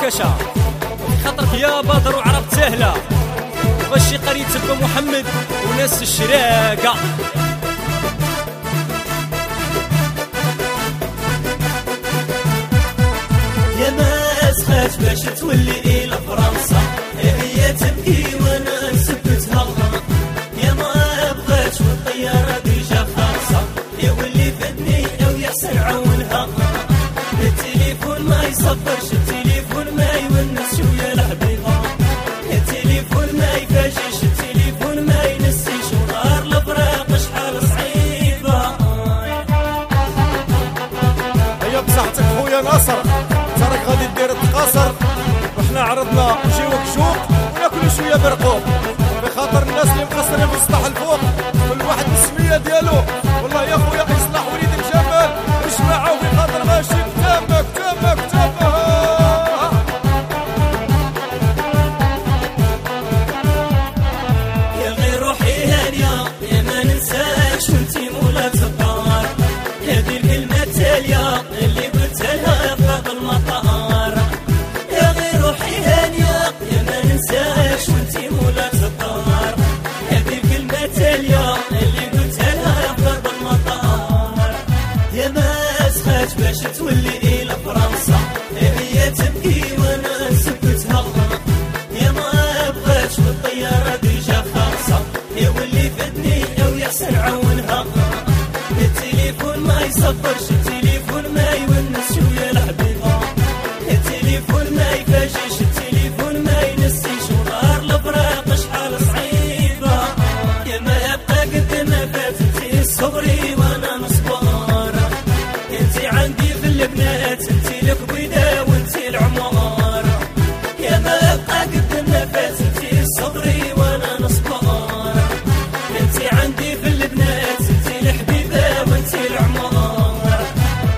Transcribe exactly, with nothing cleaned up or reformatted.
مراكشة خاطرك يا بدر وعرفت سهلة غشي قرية تبا محمد وناس الشراقة. يا ما اسخات باش تولي إلى فرنسا هي تبكي وانا نثبتها يا ما بغات والطيارة ديجا خالصة يا واللي فدني او يحسن عونها التليفون ما يصبرش التليفون ما يونس شوية الحبيبة التليفون ما يفاجئش التليفون ما ينسيش ونهار الفراق شحال صعيبة. هيا بصحتك خويا ناصر تراك غادي دير التقاصر وحنا عرضنا نجيوك شوق وناكلو شويه برقوق بخاطر الناس اللي مقصرين في السطح الفوق كل واحد بالسميه ديالو. والله يا خويا يصلح وليد الجمال وجماعه وفي خاطر ماشي تمك تمك تمك. يا غير روحي هانيه يا ما ننساش وانتي مولاة الدار هذه الكلمه التاليه اللي قلتها لها في المطار. يا غير روحي هانيه يا ما ننساش وانتي مولاة الدار هذه الكلمه التاليه اللي قلتها لها في المطار. يا ما اسخات باش تولي الى فرنسا هي تبكي وانا نثبتها يا ما بغات والطياره ديجا خالصه يا واللي فدني او يحسن عونها التليفون ما يصبرش